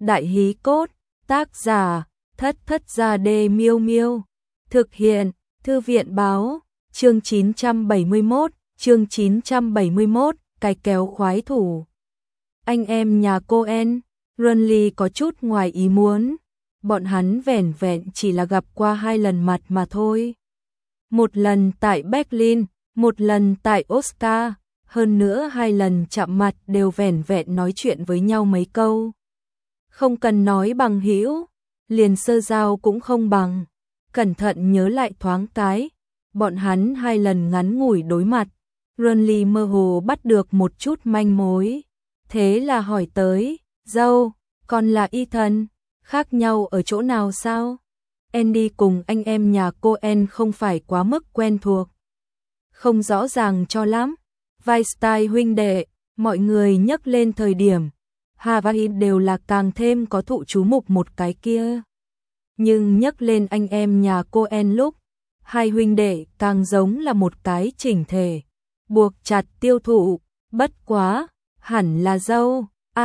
Đại hí cốt, tác giả, Thất Thất Gia Đê Miêu Miêu. Thực hiện, Thư viện báo, chương 971, cái kéo khoái thủ. Anh em nhà Coen, Renly có chút ngoài ý muốn. Bọn hắn vẻn vẹn chỉ là gặp qua 2 lần mặt mà thôi. Một lần tại Berlin, một lần tại Oscar, hơn nữa 2 lần chạm mặt đều vẻn vẹn nói chuyện với nhau mấy câu. Không cần nói bằng hữu, liền sơ giao cũng không bằng. Cẩn thận nhớ lại thoáng cái, bọn hắn 2 lần ngắn ngủi đối mặt, Renly mơ hồ bắt được một chút manh mối. Thế là hỏi tới, dâu, còn là Ethan, khác nhau ở chỗ nào sao? Andy cùng anh em nhà Coen không phải quá mức quen thuộc. Không rõ ràng cho lắm. Weinstein huynh đệ, mọi người nhắc lên thời điểm, Hawaii đều là càng thêm có thụ chú mục một cái kia. Nhưng nhắc lên anh em nhà Coen lúc, 2 huynh đệ càng giống là một cái chỉnh thể, buộc chặt tiêu thụ, bất quá, hẳn là dâu.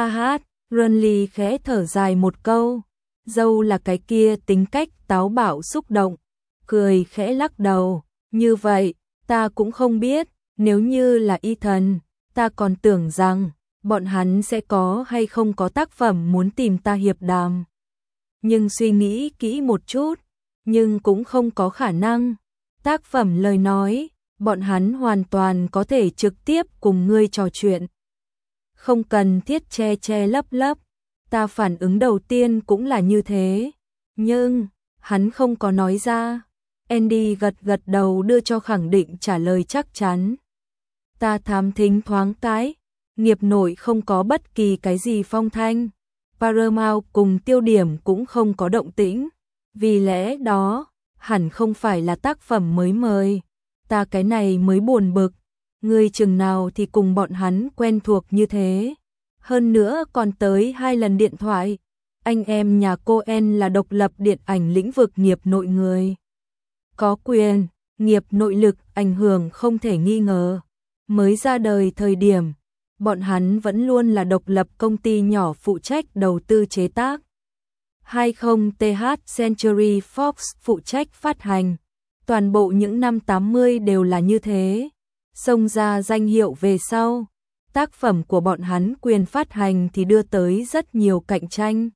Renly khẽ thở dài một câu, dâu là cái kia tính cách táo bạo xúc động, cười khẽ lắc đầu, như vậy, ta cũng không biết, nếu như là Ethan, ta còn tưởng rằng, bọn hắn sẽ có hay không có tác phẩm muốn tìm ta hiệp đàm. Nhưng suy nghĩ kỹ một chút, nhưng cũng không có khả năng. Tác phẩm lời nói, bọn hắn hoàn toàn có thể trực tiếp cùng ngươi trò chuyện. Không cần thiết che che lấp lấp, ta phản ứng đầu tiên cũng là như thế. Nhưng, hắn không có nói ra. Andy gật gật đầu đưa cho khẳng định trả lời chắc chắn. Ta thám thính thoáng cái, nghiệp nội không có bất kỳ cái gì phong thanh. Paramount cùng Tiêu Điểm cũng không có động tĩnh. Vì lẽ đó, hẳn không phải là tác phẩm mới mời. Ta cái này mới buồn bực. Ngươi chừng nào thì cùng bọn hắn quen thuộc như thế. Hơn nữa còn tới 2 lần điện thoại. Anh em nhà Coen là độc lập điện ảnh lĩnh vực nghiệp nội người. Có quyền, nghiệp nội lực ảnh hưởng không thể nghi ngờ. Mới ra đời thời điểm, bọn hắn vẫn luôn là độc lập công ty nhỏ phụ trách đầu tư chế tác. 20th Century Fox phụ trách phát hành. Toàn bộ những năm 80 đều là như thế. Xông ra danh hiệu về sau, tác phẩm của bọn hắn quyền phát hành thì đưa tới rất nhiều cạnh tranh.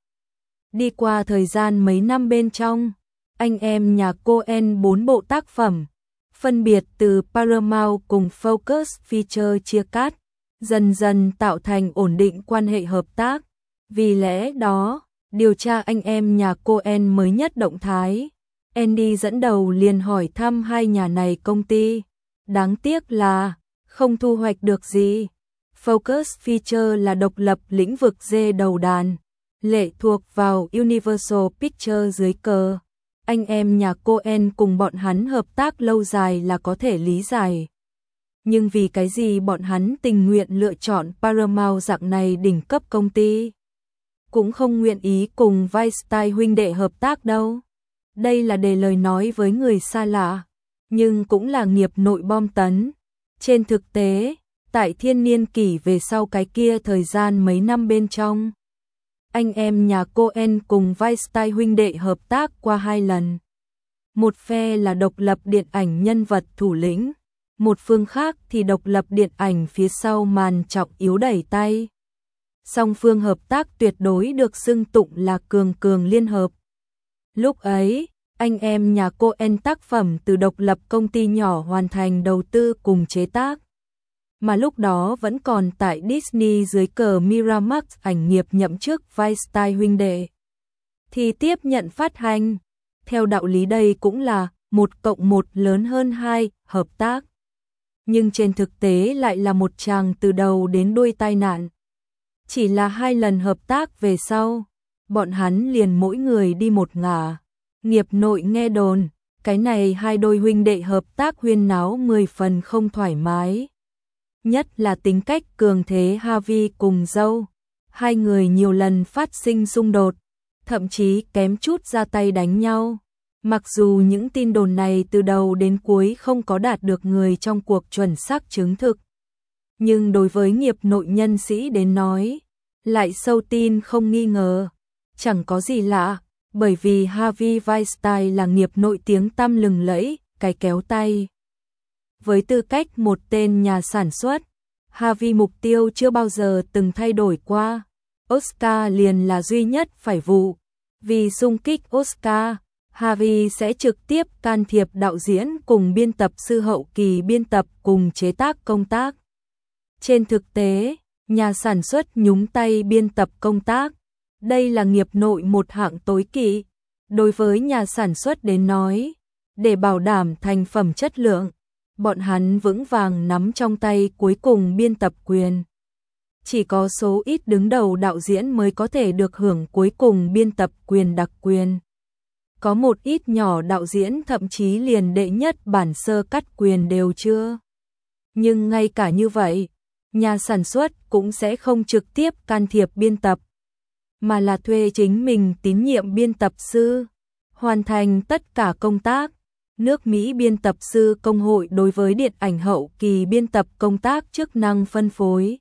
Đi qua thời gian mấy năm bên trong, anh em nhà Coen 4 bộ tác phẩm, phân biệt từ Paramount cùng Focus Feature chia cắt, dần dần tạo thành ổn định quan hệ hợp tác. Vì lẽ đó, điều tra anh em nhà Coen mới nhất động thái, Andy dẫn đầu liền hỏi thăm 2 nhà này công ty. Đáng tiếc là không thu hoạch được gì. Focus Feature là độc lập lĩnh vực dê đầu đàn, lệ thuộc vào Universal Pictures dưới cờ. Anh em nhà Coen cùng bọn hắn hợp tác lâu dài là có thể lý giải. Nhưng vì cái gì bọn hắn tình nguyện lựa chọn Paramount dạng này đỉnh cấp công ty, cũng không nguyện ý cùng Weinstein huynh đệ hợp tác đâu. Đây là để lời nói với người xa lạ, nhưng cũng là nghiệp nội bom tấn. Trên thực tế, tại thiên niên kỷ về sau cái kia thời gian mấy năm bên trong, anh em nhà Coen cùng Weinstein huynh đệ hợp tác qua 2 lần. Một phe là độc lập điện ảnh nhân vật thủ lĩnh, một phương khác thì độc lập điện ảnh phía sau màn trọng yếu đẩy tay. Song phương hợp tác tuyệt đối được xưng tụng là cường cường liên hợp. Lúc ấy, anh em nhà Coen tác phẩm từ độc lập công ty nhỏ hoàn thành đầu tư cùng chế tác. Mà lúc đó vẫn còn tại Disney dưới cờ Miramax ảnh nghiệp nhậm chức Weinstein huynh đệ, thì tiếp nhận phát hành. Theo đạo lý đây cũng là 1+1 lớn hơn 2 hợp tác. Nhưng trên thực tế lại là một tràng từ đầu đến đuôi tai nạn. Chỉ là 2 lần hợp tác về sau, bọn hắn liền mỗi người đi một ngả. Nghiệp nội nghe đồn, cái này 2 đôi huynh đệ hợp tác huyên náo 10 phần không thoải mái. Nhất là tính cách cường thế Harvey cùng dâu. 2 người nhiều lần phát sinh xung đột, thậm chí kém chút ra tay đánh nhau. Mặc dù những tin đồn này từ đầu đến cuối không có đạt được người trong cuộc chuẩn xác chứng thực, nhưng đối với nghiệp nội nhân sĩ đến nói, lại sâu tin không nghi ngờ. Chẳng có gì lạ, bởi vì Harvey Weinstein là nghiệp nổi tiếng tăm lừng lẫy, cái kéo tay. Với tư cách một tên nhà sản xuất, Harvey mục tiêu chưa bao giờ từng thay đổi qua. Oscar liền là duy nhất phải vụ. Vì xung kích Oscar, Harvey sẽ trực tiếp can thiệp đạo diễn cùng biên tập sư hậu kỳ biên tập cùng chế tác công tác. Trên thực tế, nhà sản xuất nhúng tay biên tập công tác. Đây là nghiệp nội một hạng tối kỵ. Đối với nhà sản xuất đến nói, để bảo đảm thành phẩm chất lượng, bọn hắn vững vàng nắm trong tay cuối cùng biên tập quyền. Chỉ có số ít đứng đầu đạo diễn mới có thể được hưởng cuối cùng biên tập quyền đặc quyền. Có một ít nhỏ đạo diễn thậm chí liền đệ nhất bản sơ cắt quyền đều chưa. Nhưng ngay cả như vậy, nhà sản xuất cũng sẽ không trực tiếp can thiệp biên tập, mà là thuê chính mình tín nhiệm biên tập sư, hoàn thành tất cả công tác. Nước Mỹ biên tập sư công hội đối với điện ảnh hậu kỳ biên tập công tác chức năng phân phối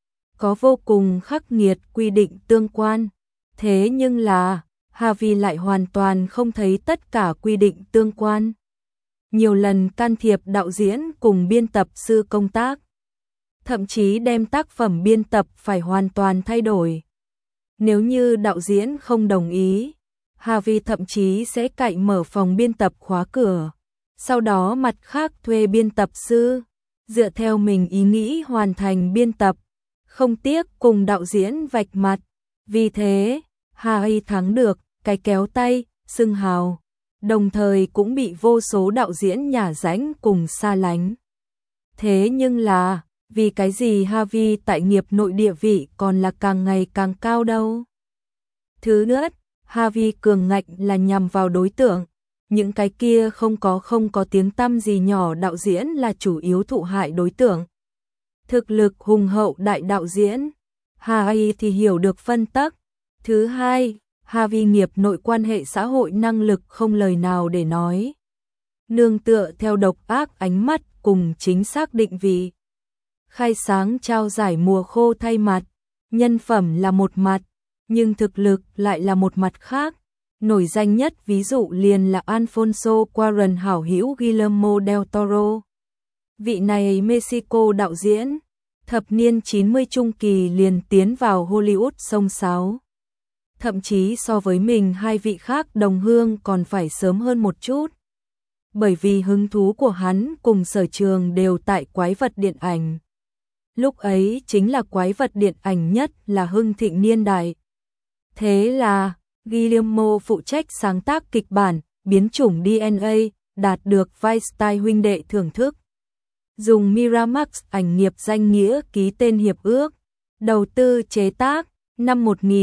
có vô cùng khắc nghiệt quy định tương quan. Thế nhưng là, Harvey lại hoàn toàn không thấy tất cả quy định tương quan. Nhiều lần can thiệp đạo diễn cùng biên tập sư công tác, thậm chí đem tác phẩm biên tập phải hoàn toàn thay đổi. Nếu như đạo diễn không đồng ý, Harvey thậm chí sẽ cậy mở phòng biên tập khóa cửa, sau đó mặt khác thuê biên tập sư, dựa theo mình ý nghĩ hoàn thành biên tập, không tiếc cùng đạo diễn vạch mặt. Vì thế, Harvey thắng được cái kéo tay, xưng hào, đồng thời cũng bị vô số đạo diễn nhả ránh cùng xa lánh. Thế nhưng là, vì cái gì Harvey tại nghiệp nội địa vị còn là càng ngày càng cao đâu? Thứ nữa, Harvey cường ngạnh là nhằm vào đối tượng, những cái kia không có tiếng tăm gì nhỏ đạo diễn là chủ yếu thụ hại đối tượng. Thực lực hùng hậu đại đạo diễn, Harvey thì hiểu được phân tắc. Thứ hai, Harvey nghiệp nội quan hệ xã hội năng lực không lời nào để nói. Nương tựa theo độc ác ánh mắt cùng chính xác định vị. Khai sáng trao giải mùa khô thay mặt, nhân phẩm là một mặt, nhưng thực lực lại là một mặt khác. Nổi danh nhất ví dụ liền là Alfonso Cuarón hảo hữu Guillermo del Toro. Vị này Mexico đạo diễn, thập niên 90 trung kỳ liền tiến vào Hollywood xông xáo. Thậm chí so với mình hai vị khác đồng hương còn phải sớm hơn một chút. Bởi vì hứng thú của hắn cùng sở trường đều tại quái vật điện ảnh. Lúc ấy chính là quái vật điện ảnh nhất là hưng thịnh niên đại. Thế là, Guillermo phụ trách sáng tác kịch bản, biến chủng DNA, đạt được Weinstein huynh đệ thưởng thức. Dùng Miramax ảnh nghiệp danh nghĩa ký tên hiệp ước, đầu tư chế tác, năm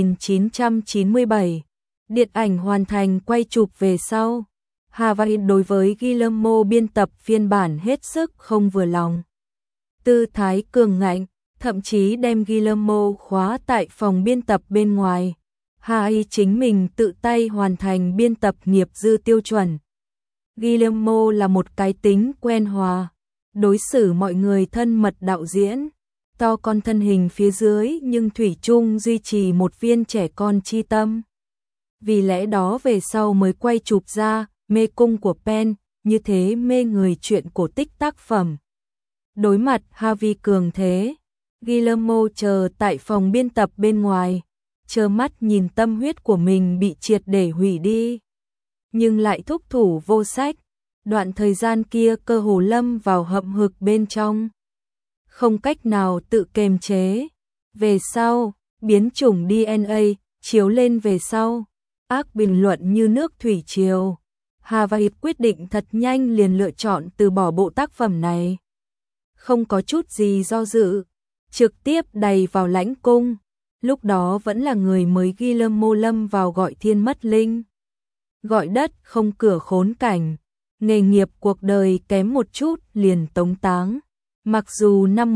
1997. Điện ảnh hoàn thành quay chụp về sau. Harvey đối với Guillermo biên tập phiên bản hết sức không vừa lòng. Tư thái cường ngạnh, thậm chí đem Guillermo khóa tại phòng biên tập bên ngoài. Harvey chính mình tự tay hoàn thành biên tập nghiệp dư tiêu chuẩn. Guillermo là một cái tính quen hòa, đối xử mọi người thân mật đạo diễn, to con thân hình phía dưới nhưng thủy chung duy trì một viên trẻ con chi tâm. Vì lẽ đó về sau mới quay chụp ra Mê cung của Pen, như thế mê người chuyện cổ tích tác phẩm. Đối mặt Harvey cường thế, Guillermo chờ tại phòng biên tập bên ngoài, trơ mắt nhìn tâm huyết của mình bị triệt để hủy đi. Nhưng lại thúc thủ vô sách, đoạn thời gian kia cơ hồ lâm vào hậm hực bên trong. Không cách nào tự kiềm chế. Về sau, biến chủng DNA, chiếu lên về sau, ác bình luận như nước thủy triều. Harvey quyết định thật nhanh liền lựa chọn từ bỏ bộ tác phẩm này. Không có chút gì do dự, trực tiếp đầy vào lãnh cung. Lúc đó vẫn là người mới Guillermo lâm vào gọi thiên mất linh. Gọi đất không cửa khốn cảnh. Nghề nghiệp cuộc đời kém một chút liền tống táng. Mặc dù năm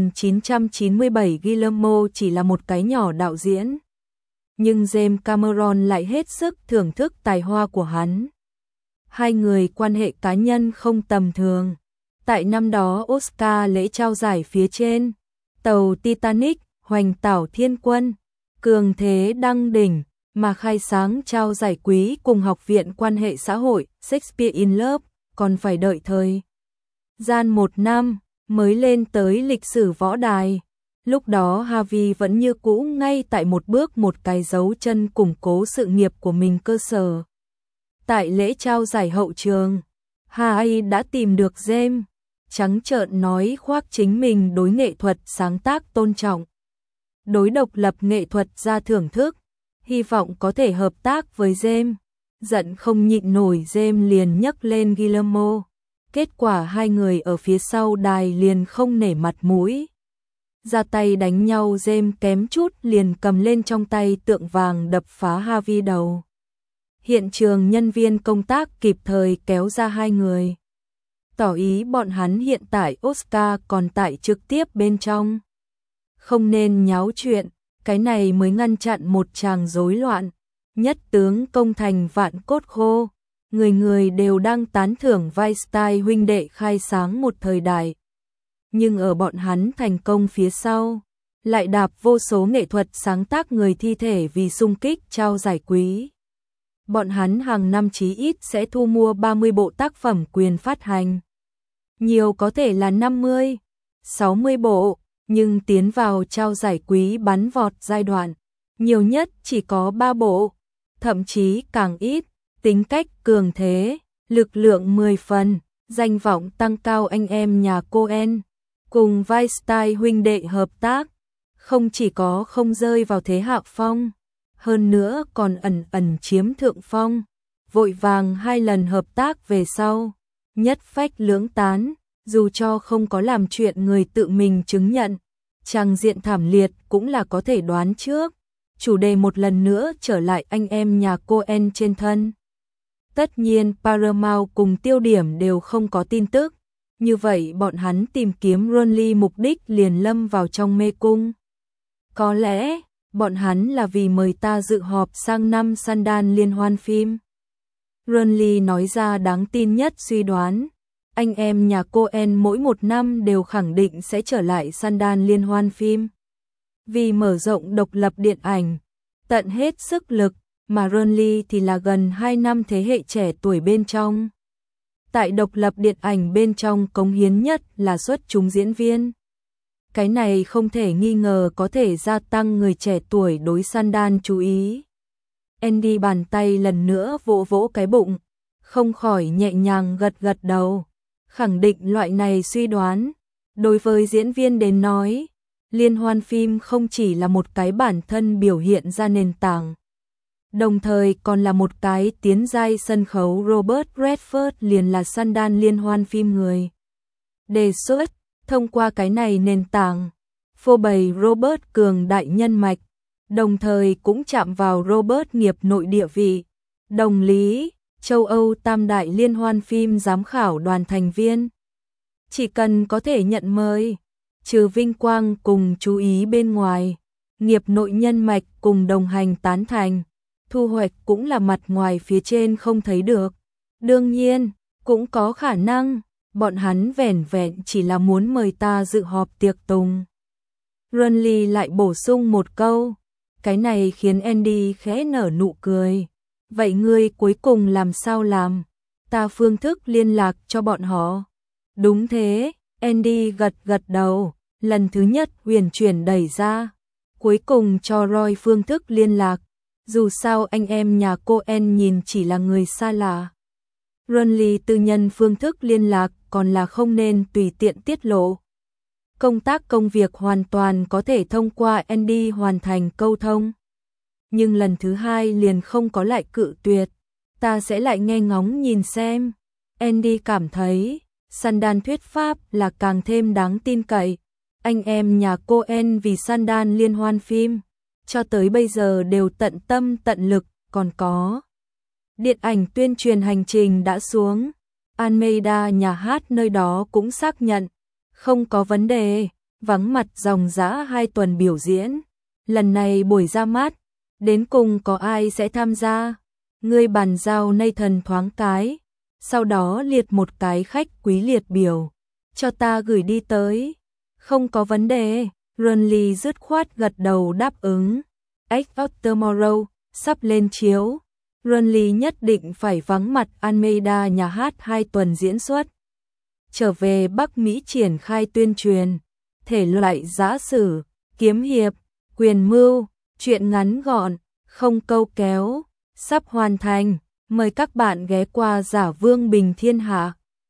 1997 Guillermo chỉ là một cái nhỏ đạo diễn, nhưng James Cameron lại hết sức thưởng thức tài hoa của hắn. Hai người quan hệ cá nhân không tầm thường. Tại năm đó Oscar lễ trao giải phía trên, tàu Titanic hoành tảo thiên quân, cường thế đăng đỉnh, mà khai sáng trao giải quý cùng Học viện Quan hệ xã hội Shakespeare in Love còn phải đợi thời gian 1 năm mới lên tới lịch sử võ đài. Lúc đó Harvey vẫn như cũ ngay tại một bước một cái dấu chân củng cố sự nghiệp của mình cơ sở. Tại lễ trao giải hậu trường, Harvey đã tìm được James, trắng trợn nói khoác chính mình đối nghệ thuật sáng tác tôn trọng, đối độc lập nghệ thuật ra thưởng thức, hy vọng có thể hợp tác với James. Giận không nhịn nổi, James liền nhấc lên Guillermo. Kết quả hai người ở phía sau đài liền không nể mặt mũi, ra tay đánh nhau. James kém chút liền cầm lên trong tay tượng vàng đập phá Harvey đầu. Hiện trường nhân viên công tác kịp thời kéo ra hai người, tỏ ý bọn hắn hiện tại Oscar còn tại trực tiếp bên trong, không nên nháo chuyện, cái này mới ngăn chặn một tràng rối loạn. Nhất tướng công thành vạn cốt khô, người người đều đang tán thưởng Weinstein huynh đệ khai sáng một thời đại. Nhưng ở bọn hắn thành công phía sau, lại đạp vô số nghệ thuật sáng tác người thi thể vì xung kích trao giải quý. Bọn hắn hàng năm chí ít sẽ thu mua 30 bộ tác phẩm quyền phát hành. Nhiều có thể là 50, 60 bộ, nhưng tiến vào trao giải quý bắn vọt giai đoạn, nhiều nhất chỉ có 3 bộ, thậm chí càng ít. Tính cách cường thế, lực lượng 10 phần, danh vọng tăng cao. Anh em nhà Coen cùng Weinstein huynh đệ hợp tác, không chỉ có không rơi vào thế hạ phong, hơn nữa còn ẩn ẩn chiếm thượng phong. Vội vàng 2 lần hợp tác về sau, nhất phách lưỡng tán, dù cho không có làm chuyện người tự mình chứng nhận, tràng diện thảm liệt cũng là có thể đoán trước. Chủ đề một lần nữa trở lại anh em nhà Coen trên thân. Tất nhiên Paramount cùng tiêu điểm đều không có tin tức, như vậy bọn hắn tìm kiếm Ronly mục đích liền lâm vào trong mê cung. Có lẽ, bọn hắn là vì mời ta dự họp sang năm Sundance liên hoan phim. Ronly nói ra đáng tin nhất suy đoán, anh em nhà Coen mỗi 1 năm đều khẳng định sẽ trở lại Sundance liên hoan phim. Vì mở rộng độc lập điện ảnh, tận hết sức lực, mà Ronly thì là gần 2 năm thế hệ trẻ tuổi bên trong. Tại độc lập điện ảnh bên trong cống hiến nhất là xuất chúng diễn viên. Cái này không thể nghi ngờ có thể gia tăng người trẻ tuổi đối Sundance chú ý. Andy bàn tay lần nữa vỗ vỗ cái bụng, không khỏi nhẹ nhàng gật gật đầu, khẳng định loại này suy đoán. Đối với diễn viên đến nói, liên hoan phim không chỉ là một cái bản thân biểu hiện ra nền tảng, đồng thời còn là một cái tiến giai sân khấu. Robert Redford liền là Sundance liên hoan phim người đề xuất, thông qua cái này nền tảng, phô bày Robert cường đại nhân mạch, đồng thời cũng chạm vào Robert nghiệp nội địa vị. Đồng lý, châu Âu tam đại liên hoan phim giám khảo đoàn thành viên, chỉ cần có thể nhận mời, trừ vinh quang cùng chú ý bên ngoài, nghiệp nội nhân mạch cùng đồng hành tán thành, thu hoạch cũng là mặt ngoài phía trên không thấy được. Đương nhiên, cũng có khả năng, bọn hắn vẻn vẹn chỉ là muốn mời ta dự họp tiệc tùng. Ronly lại bổ sung một câu, cái này khiến Andy khẽ nở nụ cười. Vậy ngươi cuối cùng làm sao làm? Ta phương thức liên lạc cho bọn họ. Đúng thế, Andy gật gật đầu, lần thứ nhất huyền chuyển đẩy ra, cuối cùng cho Roy phương thức liên lạc. Dù sao anh em nhà Coen nhìn chỉ là người xa lạ. Ronly tư nhân phương thức liên lạc còn là không nên tùy tiện tiết lộ. Công tác công việc hoàn toàn có thể thông qua Andy hoàn thành câu thông. Nhưng lần thứ 2 liền không có lại cự tuyệt. Ta sẽ lại nghe ngóng nhìn xem. Andy cảm thấy Sundance thuyết pháp là càng thêm đáng tin cậy. Anh em nhà Coen vì Sundance liên hoan phim, cho tới bây giờ đều tận tâm tận lực, còn có điện ảnh tuyên truyền hành trình đã xuống. Almeida nhà hát nơi đó cũng xác nhận, không có vấn đề, vắng mặt dòng dã 2 tuần biểu diễn. Lần này buổi ra mắt, đến cùng có ai sẽ tham gia? Ngươi bàn giao Nathan thoáng cái, sau đó liệt một cái khách quý liệt biểu, cho ta gửi đi tới. Không có vấn đề, Ronly dứt khoát gật đầu đáp ứng. Act of Tomorrow, sắp lên chiếu. Renly nhất định phải vắng mặt Almeida nhà hát 2 tuần diễn xuất. Trở về Bắc Mỹ triển khai tuyên truyền, thể loại giã sử, kiếm hiệp, quyền mưu, truyện ngắn gọn, không câu kéo, sắp hoàn thành. Mời các bạn ghé qua Giả Vương Bình Thiên Hạ.